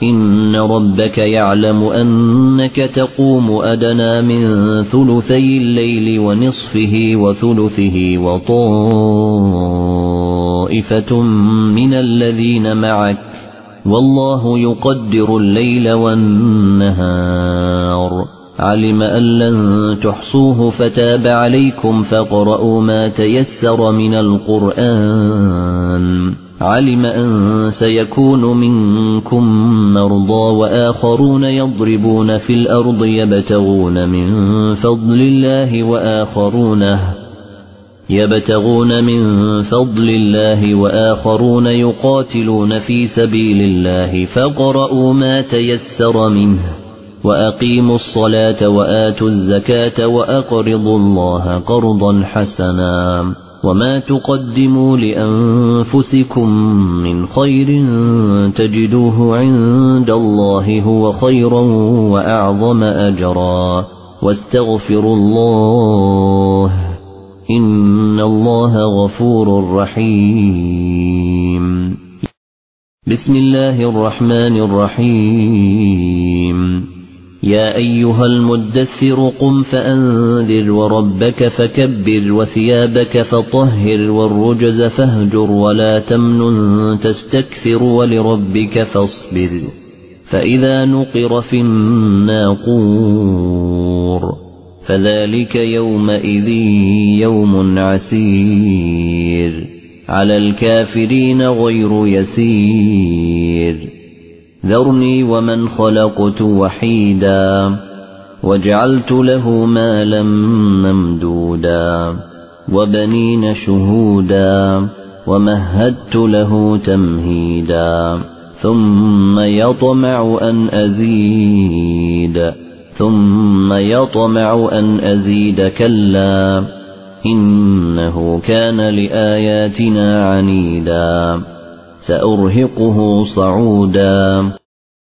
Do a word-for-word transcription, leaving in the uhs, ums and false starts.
إن ربك يعلم أنك تقوم أدنى من ثلثي الليل ونصفه وثلثه وطائفة من الذين معك والله يقدر الليل والنهار علم أن لن تحصوه فتاب عليكم فاقرؤوا ما تيسر من القرآن علم أن سيكون منكم مرضى وآخرون يضربون في الأرض يبتغون من فضل الله وآخرون يبتغون من فضل الله وآخرون يقاتلون في سبيل الله فاقرؤوا ما تيسر منه وأقيموا الصلاة وآتوا الزكاة وأقرضوا الله قرضا حسنا وما تقدموا لأنفسكم من خير تجدوه عند الله هو خيرا وأعظم أجرا واستغفروا الله إن الله غفور رحيم. بسم الله الرحمن الرحيم. يا أيها المدثر قم فأنذر وربك فكبر وثيابك فطهر والرجز فاهجر ولا تمنن تستكثر ولربك فاصبر فإذا نقر في الناقور فذلك يومئذ يوم عسير على الكافرين غير يسير ذرني ومن خلقت وحيدا وجعلت له مالا ممدودا وبنين شهودا ومهدت له تمهيدا ثم يطمع أن أزيد ثم يطمع أن أزيد كلا إنه كان لآياتنا عنيدا سأرهقه صعودا.